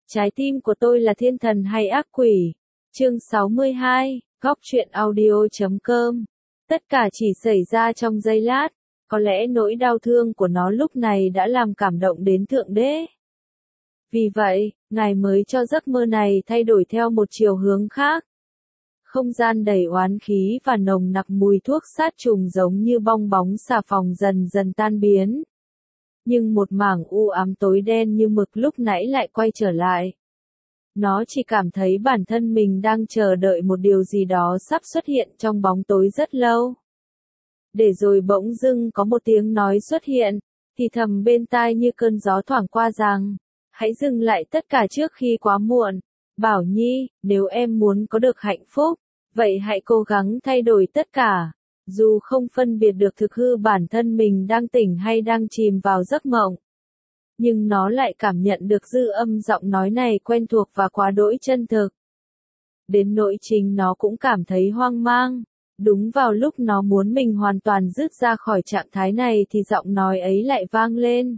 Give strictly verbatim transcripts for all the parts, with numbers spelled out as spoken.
Trái tim của tôi là thiên thần hay ác quỷ? Chương sáu mươi hai, góc truyện audio.com. Tất cả chỉ xảy ra trong giây lát, có lẽ nỗi đau thương của nó lúc này đã làm cảm động đến Thượng Đế. Vì vậy, Ngài mới cho giấc mơ này thay đổi theo một chiều hướng khác. Không gian đầy oán khí và nồng nặc mùi thuốc sát trùng giống như bong bóng xà phòng dần dần tan biến. Nhưng một mảng u ám tối đen như mực lúc nãy lại quay trở lại. Nó chỉ cảm thấy bản thân mình đang chờ đợi một điều gì đó sắp xuất hiện trong bóng tối rất lâu. Để rồi bỗng dưng có một tiếng nói xuất hiện, thì thầm bên tai như cơn gió thoảng qua rằng, hãy dừng lại tất cả trước khi quá muộn. Bảo Nhi, nếu em muốn có được hạnh phúc, vậy hãy cố gắng thay đổi tất cả. Dù không phân biệt được thực hư bản thân mình đang tỉnh hay đang chìm vào giấc mộng. Nhưng nó lại cảm nhận được dư âm giọng nói này quen thuộc và quá đỗi chân thực. Đến nỗi chính nó cũng cảm thấy hoang mang. Đúng vào lúc nó muốn mình hoàn toàn dứt ra khỏi trạng thái này thì giọng nói ấy lại vang lên.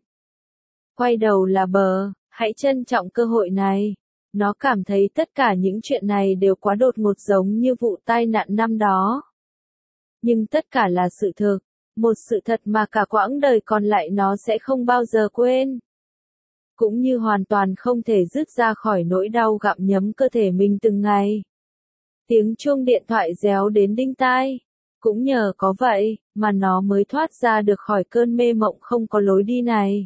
Quay đầu là bờ, hãy trân trọng cơ hội này. Nó cảm thấy tất cả những chuyện này đều quá đột ngột giống như vụ tai nạn năm đó. Nhưng tất cả là sự thực, một sự thật mà cả quãng đời còn lại nó sẽ không bao giờ quên. Cũng như hoàn toàn không thể dứt ra khỏi nỗi đau gặm nhấm cơ thể mình từng ngày. Tiếng chuông điện thoại réo đến đinh tai. Cũng nhờ có vậy, mà nó mới thoát ra được khỏi cơn mê mộng không có lối đi này.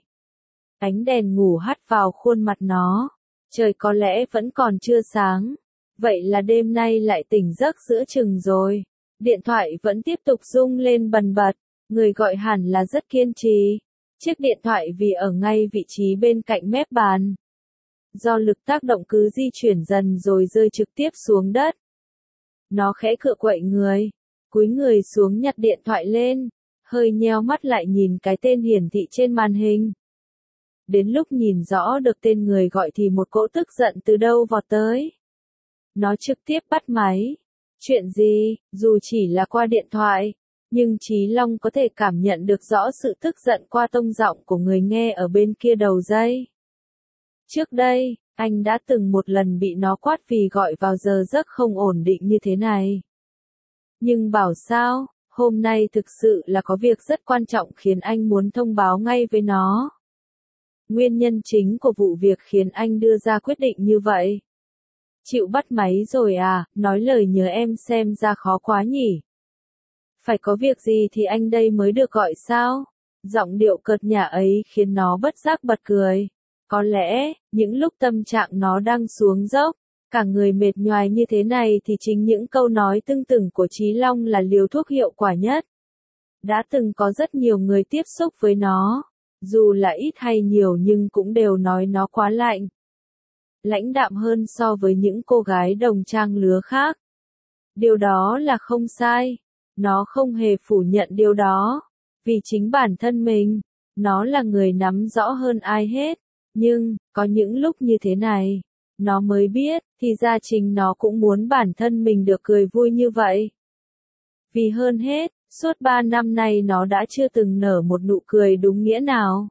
Ánh đèn ngủ hắt vào khuôn mặt nó. Trời có lẽ vẫn còn chưa sáng. Vậy là đêm nay lại tỉnh giấc giữa chừng rồi. Điện thoại vẫn tiếp tục rung lên bần bật. Người gọi hẳn là rất kiên trì. Chiếc điện thoại vì ở ngay vị trí bên cạnh mép bàn. Do lực tác động cứ di chuyển dần rồi rơi trực tiếp xuống đất. Nó khẽ cựa quậy người. Cúi người xuống nhặt điện thoại lên. Hơi nheo mắt lại nhìn cái tên hiển thị trên màn hình. Đến lúc nhìn rõ được tên người gọi thì một cỗ tức giận từ đâu vọt tới. Nó trực tiếp bắt máy. Chuyện gì, dù chỉ là qua điện thoại, nhưng Chí Long có thể cảm nhận được rõ sự tức giận qua tông giọng của người nghe ở bên kia đầu dây. Trước đây, anh đã từng một lần bị nó quát vì gọi vào giờ giấc không ổn định như thế này. Nhưng bảo sao, hôm nay thực sự là có việc rất quan trọng khiến anh muốn thông báo ngay với nó. Nguyên nhân chính của vụ việc khiến anh đưa ra quyết định như vậy. Chịu bắt máy rồi à, nói lời nhớ em xem ra khó quá nhỉ. Phải có việc gì thì anh đây mới được gọi sao? Giọng điệu cợt nhả ấy khiến nó bất giác bật cười. Có lẽ, những lúc tâm trạng nó đang xuống dốc, cả người mệt nhoài như thế này thì chính những câu nói tưng tửng của Chí Long là liều thuốc hiệu quả nhất. Đã từng có rất nhiều người tiếp xúc với nó. Dù là ít hay nhiều nhưng cũng đều nói nó quá lạnh. Lãnh đạm hơn so với những cô gái đồng trang lứa khác. Điều đó là không sai. Nó không hề phủ nhận điều đó. Vì chính bản thân mình, nó là người nắm rõ hơn ai hết. Nhưng, có những lúc như thế này, nó mới biết, thì ra chính nó cũng muốn bản thân mình được cười vui như vậy. Vì hơn hết, suốt ba năm nay nó đã chưa từng nở một nụ cười đúng nghĩa nào.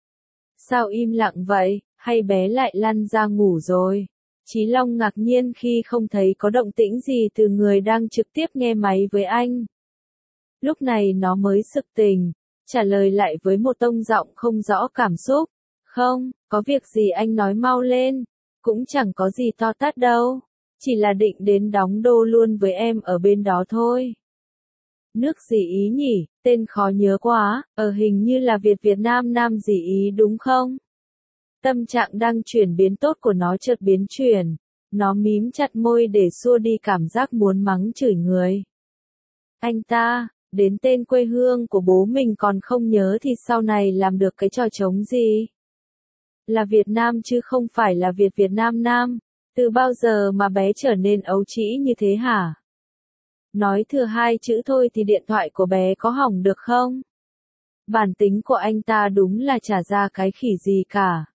Sao im lặng vậy, hay bé lại lăn ra ngủ rồi? Chí Long ngạc nhiên khi không thấy có động tĩnh gì từ người đang trực tiếp nghe máy với anh. Lúc này nó mới sực tỉnh, trả lời lại với một tông giọng không rõ cảm xúc. Không, có việc gì anh nói mau lên, cũng chẳng có gì to tát đâu, chỉ là định đến đóng đô luôn với em ở bên đó thôi. Nước gì Ý nhỉ, tên khó nhớ quá, ở hình như là Việt Việt Nam Nam gì Ý đúng không? Tâm trạng đang chuyển biến tốt của nó chợt biến chuyển, nó mím chặt môi để xua đi cảm giác muốn mắng chửi người. Anh ta, đến tên quê hương của bố mình còn không nhớ thì sau này làm được cái trò trống gì? Là Việt Nam chứ không phải là Việt Việt Nam Nam, từ bao giờ mà bé trở nên ấu trĩ như thế hả? Nói thừa hai chữ thôi thì điện thoại của bé có hỏng được không? Bản tính của anh ta đúng là chả ra cái khỉ gì cả.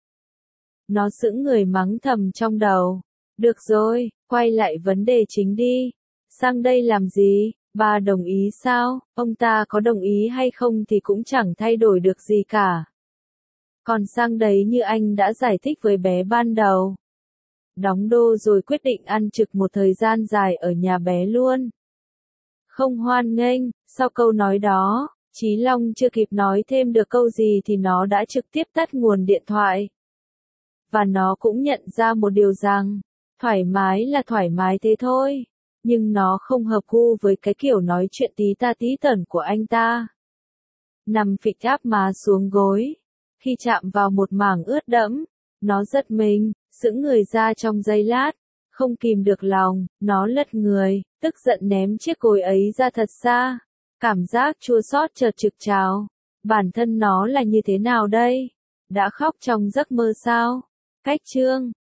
Nó sững người mắng thầm trong đầu. Được rồi, quay lại vấn đề chính đi. Sang đây làm gì? Ba đồng ý sao? Ông ta có đồng ý hay không thì cũng chẳng thay đổi được gì cả. Còn sang đấy như anh đã giải thích với bé ban đầu. đóng đô rồi quyết định ăn trực một thời gian dài ở nhà bé luôn. Không hoan nghênh, sau câu nói đó, Chí Long chưa kịp nói thêm được câu gì thì nó đã trực tiếp tắt nguồn điện thoại. Và nó cũng nhận ra một điều rằng, thoải mái là thoải mái thế thôi, nhưng nó không hợp gu với cái kiểu nói chuyện tí ta tí tởn của anh ta. Nằm phịch áp má xuống gối, khi chạm vào một mảng ướt đẫm, nó giật mình, sững người ra trong giây lát, không kìm được lòng, nó lật người, tức giận ném chiếc gối ấy ra thật xa. Cảm giác chua xót chợt trực trào. Bản thân nó là như thế nào đây? Đã khóc trong giấc mơ sao? Cách chương